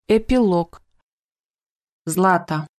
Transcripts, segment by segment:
Эпилог. Злата.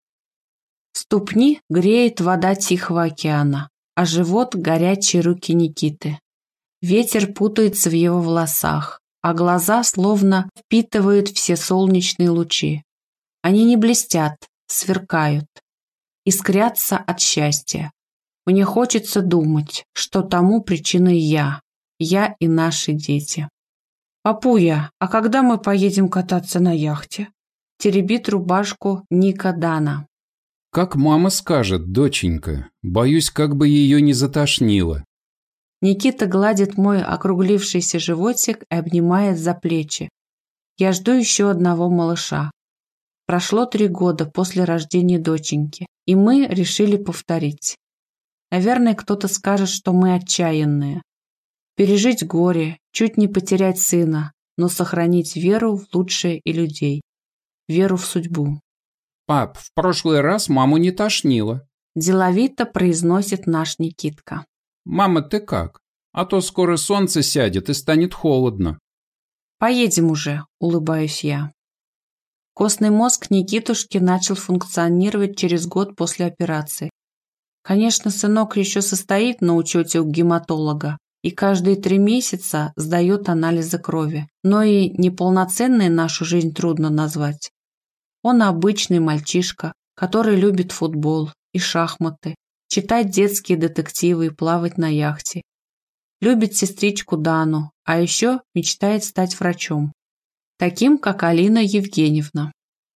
Ступни греет вода Тихого океана, а живот – горячие руки Никиты. Ветер путается в его волосах, а глаза словно впитывают все солнечные лучи. Они не блестят, сверкают, искрятся от счастья. Мне хочется думать, что тому причиной я и наши дети. «Папуя, а когда мы поедем кататься на яхте?» Теребит рубашку Ника Дана. «Как мама скажет, доченька. Боюсь, как бы ее не затошнило». Никита гладит мой округлившийся животик и обнимает за плечи. Я жду еще одного малыша. Прошло 3 года после рождения доченьки, и мы решили повторить. Наверное, кто-то скажет, что мы отчаянные. Пережить горе, чуть не потерять сына, но сохранить веру в лучшее и людей. Веру в судьбу. «Пап, в прошлый раз маму не тошнило», – деловито произносит наш Никитка. «Мама, ты как? А то скоро солнце сядет и станет холодно». «Поедем уже», – улыбаюсь я. Костный мозг Никитушки начал функционировать через год после операции. Конечно, сынок еще состоит на учете у гематолога и каждые 3 месяца сдает анализы крови, но и неполноценной нашу жизнь трудно назвать. Он обычный мальчишка, который любит футбол и шахматы, читать детские детективы и плавать на яхте. Любит сестричку Дану, а еще мечтает стать врачом, таким, как Алина Евгеньевна.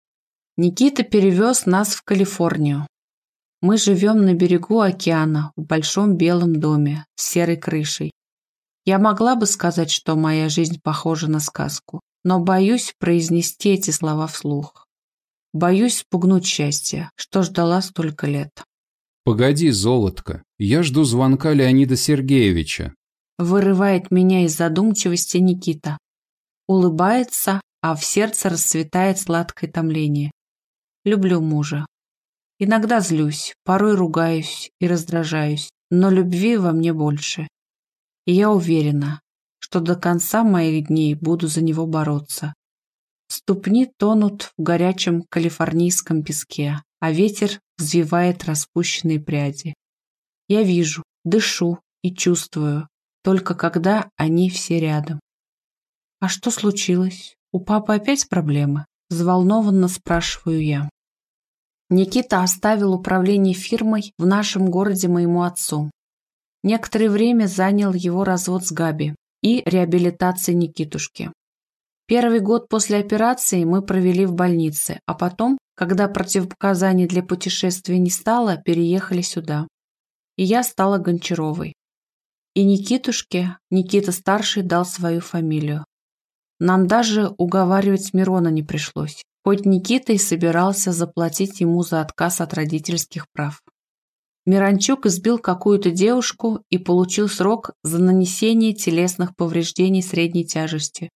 Никита перевез нас в Калифорнию. Мы живем на берегу океана в большом белом доме с серой крышей. Я могла бы сказать, что моя жизнь похожа на сказку, но боюсь произнести эти слова вслух. Боюсь спугнуть счастье, что ждала столько лет. «Погоди, золотко, я жду звонка Леонида Сергеевича», – вырывает меня из задумчивости Никита. Улыбается, а в сердце расцветает сладкое томление. Люблю мужа. Иногда злюсь, порой ругаюсь и раздражаюсь, но любви во мне больше. И я уверена, что до конца моих дней буду за него бороться. Ступни тонут в горячем калифорнийском песке, а ветер взвивает распущенные пряди. Я вижу, дышу и чувствую, только когда они все рядом. «А что случилось? У папы опять проблемы?» – взволнованно спрашиваю я. Никита оставил управление фирмой в нашем городе моему отцу. Некоторое время занял его развод с Габи и реабилитация Никитушки. Первый год после операции мы провели в больнице, а потом, когда противопоказаний для путешествия не стало, переехали сюда. И я стала Гончаровой. И Никитушке Никита-старший дал свою фамилию. Нам даже уговаривать Мирона не пришлось, хоть Никита и собирался заплатить ему за отказ от родительских прав. Миранчук избил какую-то девушку и получил срок за нанесение телесных повреждений средней тяжести.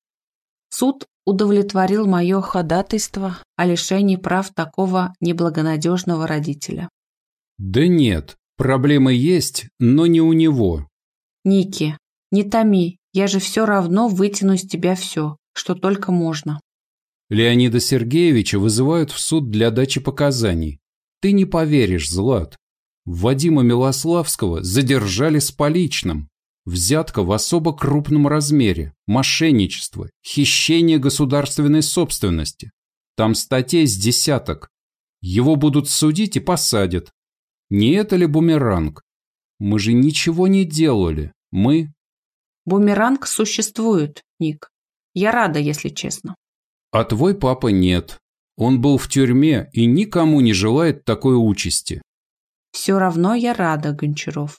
Суд удовлетворил мое ходатайство о лишении прав такого неблагонадежного родителя. «Да нет, проблемы есть, но не у него». «Ники, не томи, я же все равно вытяну из тебя все, что только можно». Леонида Сергеевича вызывают в суд для дачи показаний. Ты не поверишь, Злат. Вадима Милославского задержали с поличным. Взятка в особо крупном размере, мошенничество, хищение государственной собственности. Там статей с десяток. Его будут судить и посадят. Не это ли бумеранг? Мы же ничего не делали. Мы... Бумеранг существует, Ник. Я рада, если честно. А твой папа нет. Он был в тюрьме и никому не желает такой участи. Все равно я рада, Гончаров.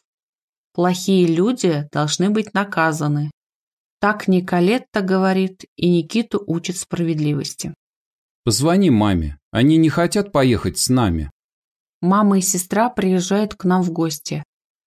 Плохие люди должны быть наказаны. Так Николетта говорит, и Никиту учит справедливости. Позвони маме. Они не хотят поехать с нами. Мама и сестра приезжают к нам в гости.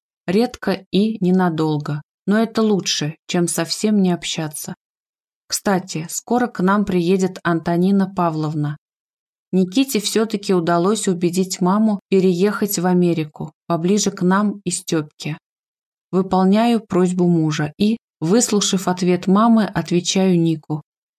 Редко и ненадолго, но это лучше, чем совсем не общаться. Кстати, скоро к нам приедет Антонина Павловна. Никите все-таки удалось убедить маму переехать в Америку, поближе к нам и Степке. Выполняю просьбу мужа и, выслушав ответ мамы, отвечаю Нику.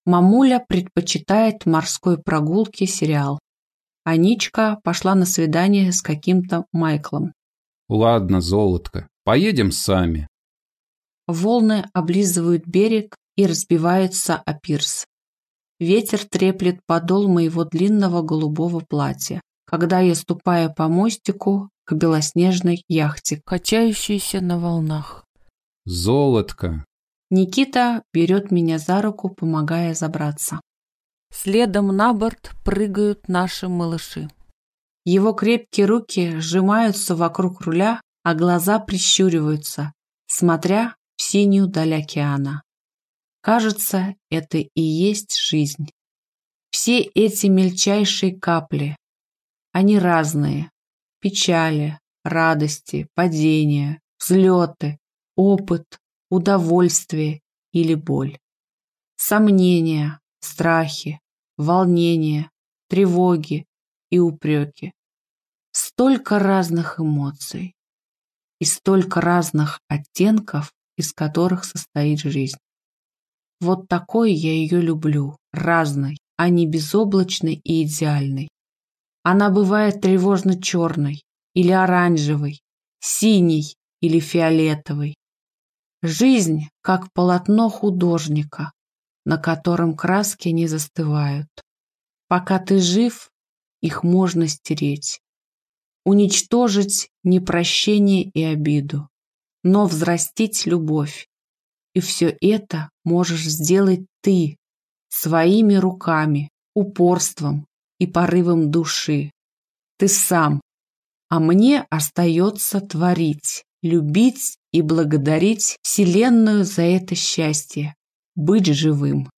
Мамуля предпочитает морской прогулке сериал. Аничка пошла на свидание с каким-то Майклом. Ладно, золотко, поедем сами. Волны облизывают берег и разбиваются о пирс. Ветер треплет подол моего длинного голубого платья, когда я ступаю по мостику к белоснежной яхте, качающейся на волнах. Золотко. Никита берет меня за руку, помогая забраться. Следом на борт прыгают наши малыши. Его крепкие руки сжимаются вокруг руля, а глаза прищуриваются, смотря в синюю даль океана. Кажется, это и есть жизнь. Все эти мельчайшие капли, они разные. Печали, радости, падения, взлеты, опыт, удовольствие или боль. Сомнения, страхи, волнения, тревоги и упреки. Столько разных эмоций и столько разных оттенков, из которых состоит жизнь. Вот такой я ее люблю, разной, а не безоблачной и идеальной. Она бывает тревожно-черной или оранжевой, синей или фиолетовой. Жизнь как полотно художника, на котором краски не застывают. Пока ты жив, их можно стереть. Уничтожить непрощение и обиду, но взрастить любовь. И все это можешь сделать ты своими руками, упорством и порывом души. Ты сам. А мне остается творить, любить и благодарить Вселенную за это счастье, быть живым.